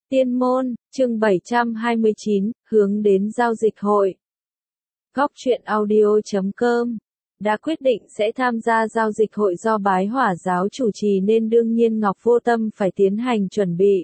Tiên môn, chương 729, hướng đến giao dịch hội. Góc truyện audio.com đã quyết định sẽ tham gia giao dịch hội do Bái Hỏa giáo chủ trì nên đương nhiên Ngọc Vô Tâm phải tiến hành chuẩn bị.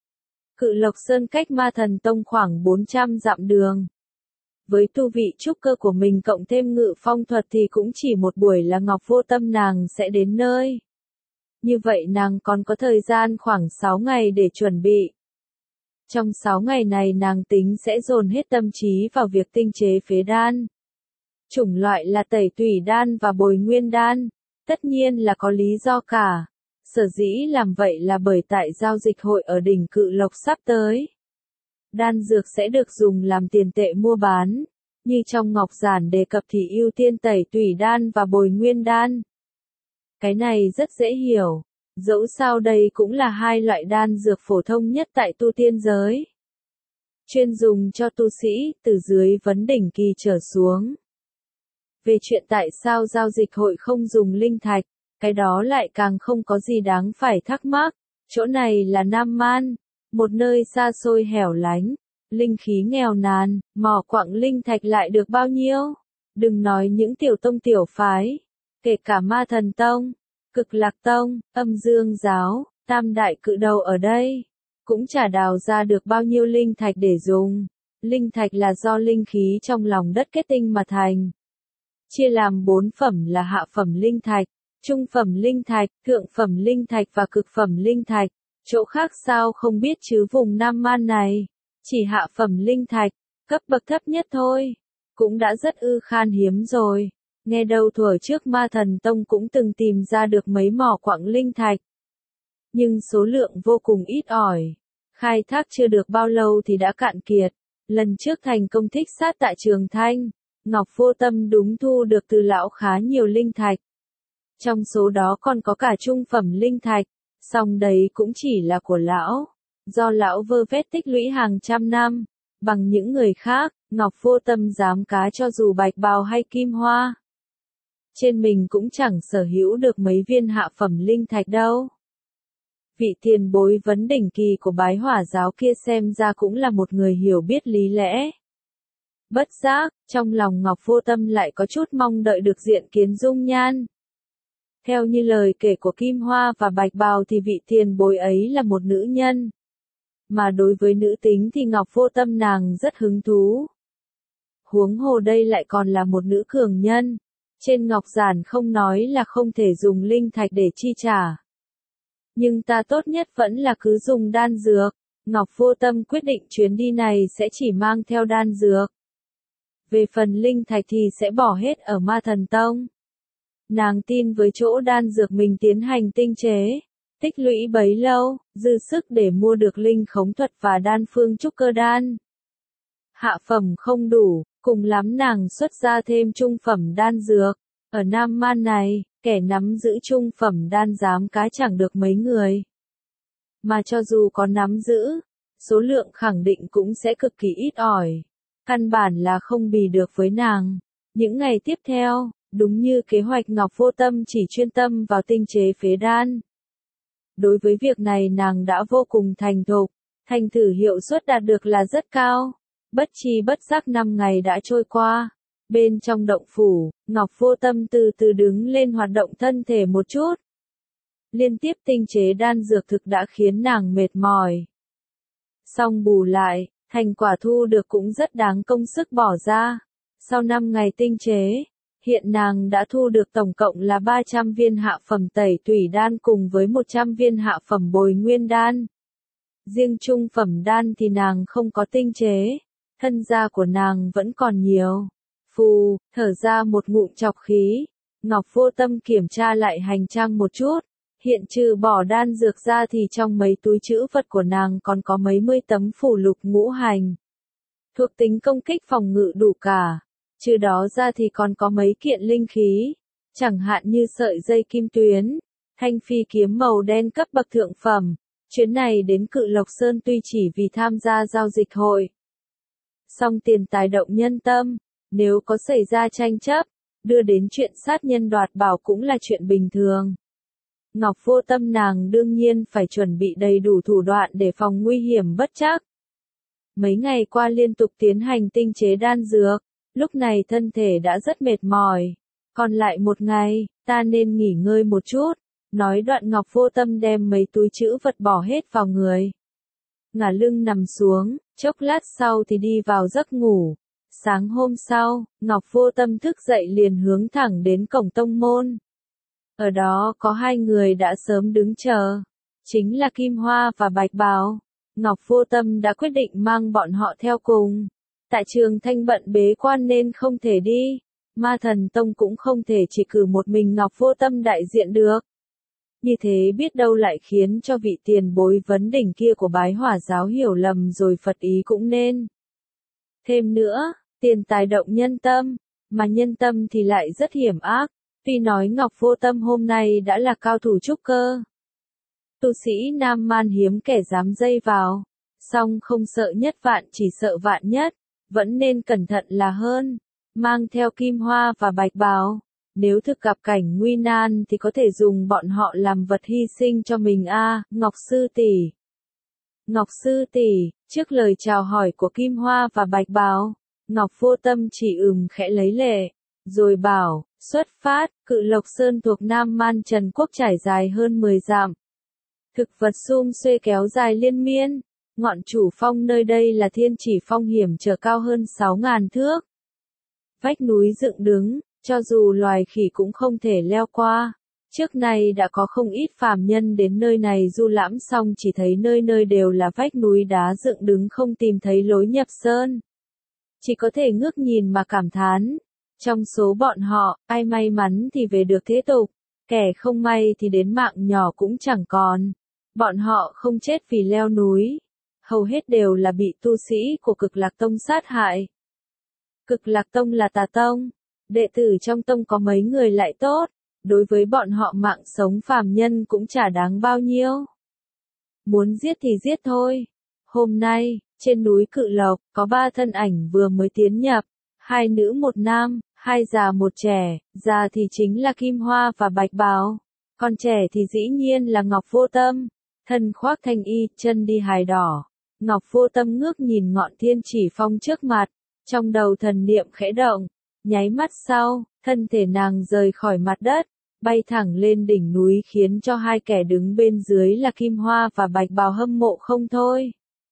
Cự Lộc Sơn cách Ma Thần Tông khoảng 400 dặm đường. Với tu vị trúc cơ của mình cộng thêm ngự phong thuật thì cũng chỉ một buổi là Ngọc Vô Tâm nàng sẽ đến nơi. Như vậy nàng còn có thời gian khoảng 6 ngày để chuẩn bị. Trong 6 ngày này nàng tính sẽ dồn hết tâm trí vào việc tinh chế phế đan. Chủng loại là tẩy tủy đan và bồi nguyên đan, tất nhiên là có lý do cả. Sở dĩ làm vậy là bởi tại giao dịch hội ở đỉnh Cự Lộc sắp tới. Đan dược sẽ được dùng làm tiền tệ mua bán, như trong ngọc giản đề cập thì ưu tiên tẩy tủy đan và bồi nguyên đan. Cái này rất dễ hiểu. Dẫu sao đây cũng là hai loại đan dược phổ thông nhất tại tu tiên giới. Chuyên dùng cho tu sĩ, từ dưới vấn đỉnh kỳ trở xuống. Về chuyện tại sao giao dịch hội không dùng linh thạch, cái đó lại càng không có gì đáng phải thắc mắc. Chỗ này là Nam Man, một nơi xa xôi hẻo lánh, linh khí nghèo nàn, mỏ quặng linh thạch lại được bao nhiêu. Đừng nói những tiểu tông tiểu phái, kể cả Ma Thần Tông, Cực Lạc Tông, Âm Dương Giáo, Tam Đại Cự Đầu ở đây, cũng chả đào ra được bao nhiêu linh thạch để dùng. Linh thạch là do linh khí trong lòng đất kết tinh mà thành. Chia làm 4 phẩm là hạ phẩm linh thạch, trung phẩm linh thạch, thượng phẩm linh thạch và cực phẩm linh thạch. Chỗ khác sao không biết chứ vùng Nam Man này, chỉ hạ phẩm linh thạch, cấp bậc thấp nhất thôi, cũng đã rất khan hiếm rồi. Nghe đâu thuở trước Ma Thần Tông cũng từng tìm ra được mấy mỏ quặng linh thạch. Nhưng số lượng vô cùng ít ỏi. Khai thác chưa được bao lâu thì đã cạn kiệt. Lần trước thành công thích sát tại Trường Thanh, Ngọc Vô Tâm đúng thu được từ lão khá nhiều linh thạch. Trong số đó còn có cả trung phẩm linh thạch, song đấy cũng chỉ là của lão. Do lão vơ vét tích lũy hàng trăm năm, bằng những người khác, Ngọc Vô Tâm dám cá cho dù bạch bào hay kim hoa. Trên mình cũng chẳng sở hữu được mấy viên hạ phẩm linh thạch đâu. Vị tiền bối vấn đỉnh kỳ của Bái Hỏa giáo kia xem ra cũng là một người hiểu biết lý lẽ. Bất giác, trong lòng Ngọc Vô Tâm lại có chút mong đợi được diện kiến dung nhan. Theo như lời kể của Kim Hoa và Bạch Bào thì vị tiền bối ấy là một nữ nhân. Mà đối với nữ tính thì Ngọc Vô Tâm nàng rất hứng thú. Huống hồ đây lại còn là một nữ cường nhân. Trên ngọc giản không nói là không thể dùng linh thạch để chi trả. Nhưng ta tốt nhất vẫn là cứ dùng đan dược. Ngọc Vô Tâm quyết định chuyến đi này sẽ chỉ mang theo đan dược. Về phần linh thạch thì sẽ bỏ hết ở Ma Thần Tông. Nàng tin với chỗ đan dược mình tiến hành tinh chế, tích lũy bấy lâu, dư sức để mua được linh khống thuật và đan phương trúc cơ đan. Hạ phẩm không đủ, cùng lắm nàng xuất ra thêm trung phẩm đan dược. Ở Nam Man này, kẻ nắm giữ trung phẩm đan dám cá chẳng được mấy người. Mà cho dù có nắm giữ, số lượng khẳng định cũng sẽ cực kỳ ít ỏi. Căn bản là không bì được với nàng. Những ngày tiếp theo, đúng như kế hoạch Ngọc Vô Tâm chỉ chuyên tâm vào tinh chế phế đan. Đối với việc này nàng đã vô cùng thành thục, thành thử hiệu suất đạt được là rất cao. Bất chi bất giác 5 ngày đã trôi qua. Bên trong động phủ, Ngọc Vô Tâm từ từ đứng lên hoạt động thân thể một chút. Liên tiếp tinh chế đan dược thực đã khiến nàng mệt mỏi. Song bù lại, thành quả thu được cũng rất đáng công sức bỏ ra. Sau 5 ngày tinh chế, hiện nàng đã thu được tổng cộng là 300 viên hạ phẩm tẩy tủy đan cùng với 100 viên hạ phẩm bồi nguyên đan. Riêng trung phẩm đan thì nàng không có tinh chế, thân gia của nàng vẫn còn nhiều. Phù, thở ra một ngụm trọc khí, Ngọc Vô Tâm kiểm tra lại hành trang một chút. Hiện trừ bỏ đan dược ra thì trong mấy túi trữ vật của nàng còn có mấy mươi tấm phù lục ngũ hành. Thuộc tính công kích phòng ngự đủ cả. Trừ đó ra thì còn có mấy kiện linh khí, chẳng hạn như sợi dây kim tuyến, thanh phi kiếm màu đen cấp bậc thượng phẩm. Chuyến này đến Cự Lộc Sơn tuy chỉ vì tham gia giao dịch hội. Song tiền tài động nhân tâm, nếu có xảy ra tranh chấp, đưa đến chuyện sát nhân đoạt bảo cũng là chuyện bình thường. Ngọc Vô Tâm nàng đương nhiên phải chuẩn bị đầy đủ thủ đoạn để phòng nguy hiểm bất trắc. Mấy ngày qua liên tục tiến hành tinh chế đan dược, lúc này thân thể đã rất mệt mỏi. Còn lại một ngày, ta nên nghỉ ngơi một chút. Nói đoạn Ngọc Vô Tâm đem mấy túi trữ vật bỏ hết vào người. Ngả lưng nằm xuống, chốc lát sau thì đi vào giấc ngủ. Sáng hôm sau, Ngọc Vô Tâm thức dậy liền hướng thẳng đến cổng tông môn. Ở đó có hai người đã sớm đứng chờ. Chính là Kim Hoa và Bạch Bào. Ngọc Vô Tâm đã quyết định mang bọn họ theo cùng. Tại Trường Thanh bận bế quan nên không thể đi. Ma Thần Tông cũng không thể chỉ cử một mình Ngọc Vô Tâm đại diện được. Như thế biết đâu lại khiến cho vị tiền bối vấn đỉnh kia của Bái Hỏa giáo hiểu lầm rồi Phật ý cũng nên. Thêm nữa, tiền tài động nhân tâm, mà nhân tâm thì lại rất hiểm ác. Tuy nói Ngọc Vô Tâm hôm nay đã là cao thủ trúc cơ. Tu sĩ Nam Man hiếm kẻ dám dây vào. Song không sợ nhất vạn chỉ sợ vạn nhất. Vẫn nên cẩn thận là hơn. Mang theo Kim Hoa và Bạch Bào. Nếu thực gặp cảnh nguy nan thì có thể dùng bọn họ làm vật hy sinh cho mình Ngọc Sư tỷ. Ngọc Sư tỷ, trước lời chào hỏi của Kim Hoa và Bạch Bào, Ngọc Vô Tâm chỉ khẽ lấy lệ, rồi bảo, xuất phát, Cự Lộc Sơn thuộc Nam Man Trần Quốc trải dài hơn 10 dặm. Thực vật sum xuê kéo dài liên miên, ngọn chủ phong nơi đây là Thiên Chỉ Phong hiểm trở cao hơn 6.000 thước. Vách núi dựng đứng, cho dù loài khỉ cũng không thể leo qua. Trước nay đã có không ít phàm nhân đến nơi này du lãm xong chỉ thấy nơi nơi đều là vách núi đá dựng đứng không tìm thấy lối nhập sơn. Chỉ có thể ngước nhìn mà cảm thán. Trong số bọn họ, ai may mắn thì về được thế tục, kẻ không may thì đến mạng nhỏ cũng chẳng còn. Bọn họ không chết vì leo núi. Hầu hết đều là bị tu sĩ của Cực Lạc Tông sát hại. Cực Lạc Tông là tà tông. Đệ tử trong tông có mấy người lại tốt, đối với bọn họ mạng sống phàm nhân cũng chả đáng bao nhiêu. Muốn giết thì giết thôi. Hôm nay, trên núi Cự Lộc, có 3 thân ảnh vừa mới tiến nhập, 2 nữ 1 nam, 2 già 1 trẻ, già thì chính là Kim Hoa và Bạch Bào, còn trẻ thì dĩ nhiên là Ngọc Vô Tâm, thân khoác thanh y, chân đi hài đỏ. Ngọc Vô Tâm ngước nhìn ngọn Thiên Chỉ Phong trước mặt, trong đầu thần niệm khẽ động. Nháy mắt sau, thân thể nàng rời khỏi mặt đất, bay thẳng lên đỉnh núi khiến cho hai kẻ đứng bên dưới là Kim Hoa và Bạch Bào hâm mộ không thôi.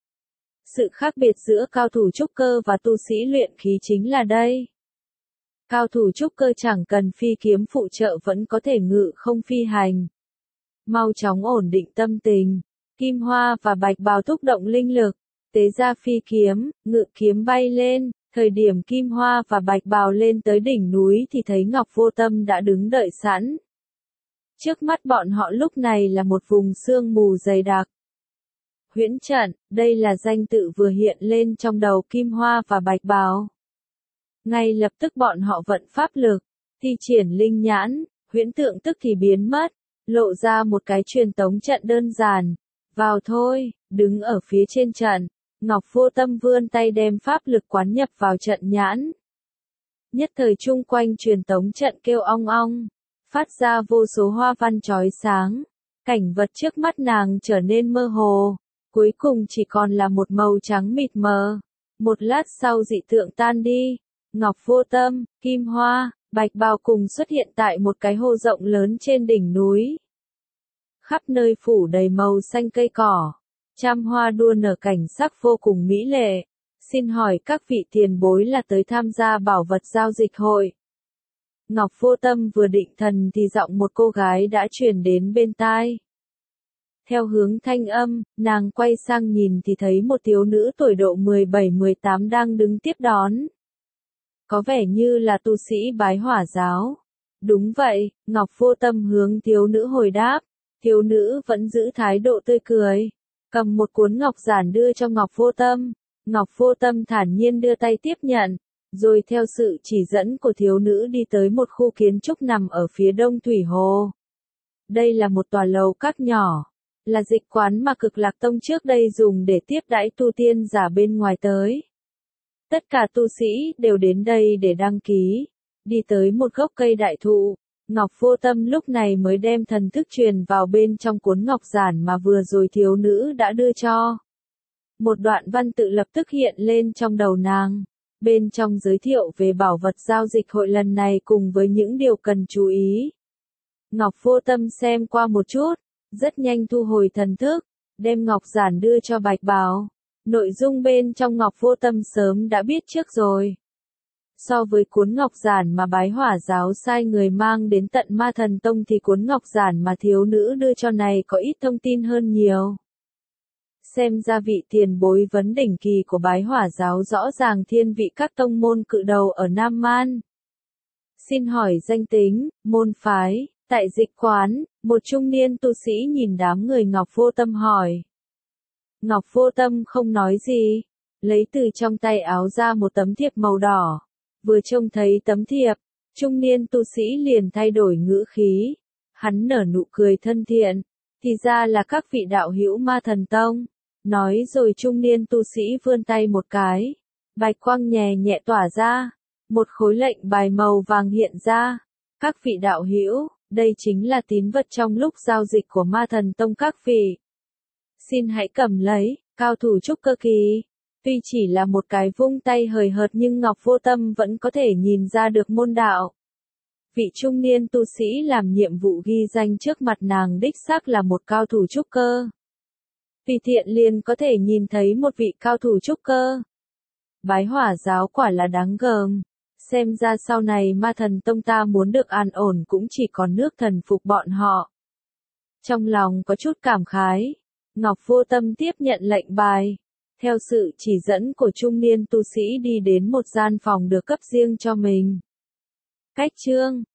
Sự khác biệt giữa cao thủ trúc cơ và tu sĩ luyện khí chính là đây. Cao thủ trúc cơ chẳng cần phi kiếm phụ trợ vẫn có thể ngự không phi hành. Mau chóng ổn định tâm tình, Kim Hoa và Bạch Bào thúc động linh lực, tế ra phi kiếm, ngự kiếm bay lên. Thời điểm Kim Hoa và Bạch Bào lên tới đỉnh núi thì thấy Ngọc Vô Tâm đã đứng đợi sẵn. Trước mắt bọn họ lúc này là một vùng sương mù dày đặc. Huyễn trận, đây là danh tự vừa hiện lên trong đầu Kim Hoa và Bạch Bào. Ngay lập tức bọn họ vận pháp lực, thi triển linh nhãn, huyễn tượng tức thì biến mất, lộ ra một cái truyền tống trận đơn giản. Vào thôi, đứng ở phía trên trận. Ngọc Vô Tâm vươn tay đem pháp lực quán nhập vào trận nhãn. Nhất thời chung quanh truyền tống trận kêu ong ong, phát ra vô số hoa văn chói sáng. Cảnh vật trước mắt nàng trở nên mơ hồ, cuối cùng chỉ còn là một màu trắng mịt mờ. Một lát sau dị tượng tan đi, Ngọc Vô Tâm, Kim Hoa, Bạch Bào cùng xuất hiện tại một cái hồ rộng lớn trên đỉnh núi. Khắp nơi phủ đầy màu xanh cây cỏ. Trăm hoa đua nở cảnh sắc vô cùng mỹ lệ. Xin hỏi các vị tiền bối là tới tham gia bảo vật giao dịch hội. Ngọc Vô Tâm vừa định thần thì giọng một cô gái đã truyền đến bên tai. Theo hướng thanh âm, nàng quay sang nhìn thì thấy một thiếu nữ tuổi độ 17-18 đang đứng tiếp đón. Có vẻ như là tu sĩ Bái Hỏa giáo. Đúng vậy, Ngọc Vô Tâm hướng thiếu nữ hồi đáp. Thiếu nữ vẫn giữ thái độ tươi cười. Cầm một cuốn ngọc giản đưa cho Ngọc Vô Tâm. Ngọc Vô Tâm thản nhiên đưa tay tiếp nhận, rồi theo sự chỉ dẫn của thiếu nữ đi tới một khu kiến trúc nằm ở phía đông thủy hồ. Đây là một tòa lầu các nhỏ, là dịch quán mà Cực Lạc Tông trước đây dùng để tiếp đãi tu tiên giả bên ngoài tới. Tất cả tu sĩ đều đến đây để đăng ký, đi tới một gốc cây đại thụ, Ngọc Vô Tâm lúc này mới đem thần thức truyền vào bên trong cuốn ngọc giản mà vừa rồi thiếu nữ đã đưa cho. Một đoạn văn tự lập tức hiện lên trong đầu nàng. Bên trong giới thiệu về bảo vật giao dịch hội lần này cùng với những điều cần chú ý. Ngọc Vô Tâm xem qua một chút, rất nhanh thu hồi thần thức, đem ngọc giản đưa cho Bạch Bảo. Nội dung bên trong Ngọc Vô Tâm sớm đã biết trước rồi. So với cuốn ngọc giản mà Bái Hỏa giáo sai người mang đến tận Ma Thần Tông thì cuốn ngọc giản mà thiếu nữ đưa cho này có ít thông tin hơn nhiều. Xem ra vị tiền bối vấn đỉnh kỳ của Bái Hỏa giáo rõ ràng thiên vị các tông môn cự đầu ở Nam Man. Xin hỏi danh tính, môn phái, tại dịch quán, một trung niên tu sĩ nhìn đám người Ngọc Vô Tâm hỏi. Ngọc Vô Tâm không nói gì, lấy từ trong tay áo ra một tấm thiệp màu đỏ. Vừa trông thấy tấm thiệp, trung niên tu sĩ liền thay đổi ngữ khí. Hắn nở nụ cười thân thiện, thì ra là các vị đạo hữu Ma Thần Tông. Nói rồi trung niên tu sĩ vươn tay một cái, bạch quang nhẹ nhẹ tỏa ra, một khối lệnh bài màu vàng hiện ra. Các vị đạo hữu, đây chính là tín vật trong lúc giao dịch của Ma Thần Tông các vị. Xin hãy cầm lấy, cao thủ trúc cơ kỳ. Tuy chỉ là một cái vung tay hời hợt nhưng Ngọc Vô Tâm vẫn có thể nhìn ra được môn đạo. Vị trung niên tu sĩ làm nhiệm vụ ghi danh trước mặt nàng đích xác là một cao thủ trúc cơ. Tùy tiện liền có thể nhìn thấy một vị cao thủ trúc cơ. Bái Hỏa giáo quả là đáng gờm. Xem ra sau này Ma Thần Tông ta muốn được an ổn cũng chỉ còn nước thần phục bọn họ. Trong lòng có chút cảm khái, Ngọc Vô Tâm tiếp nhận lệnh bài. Theo sự chỉ dẫn của trung niên tu sĩ đi đến một gian phòng được cấp riêng cho mình. Cách chương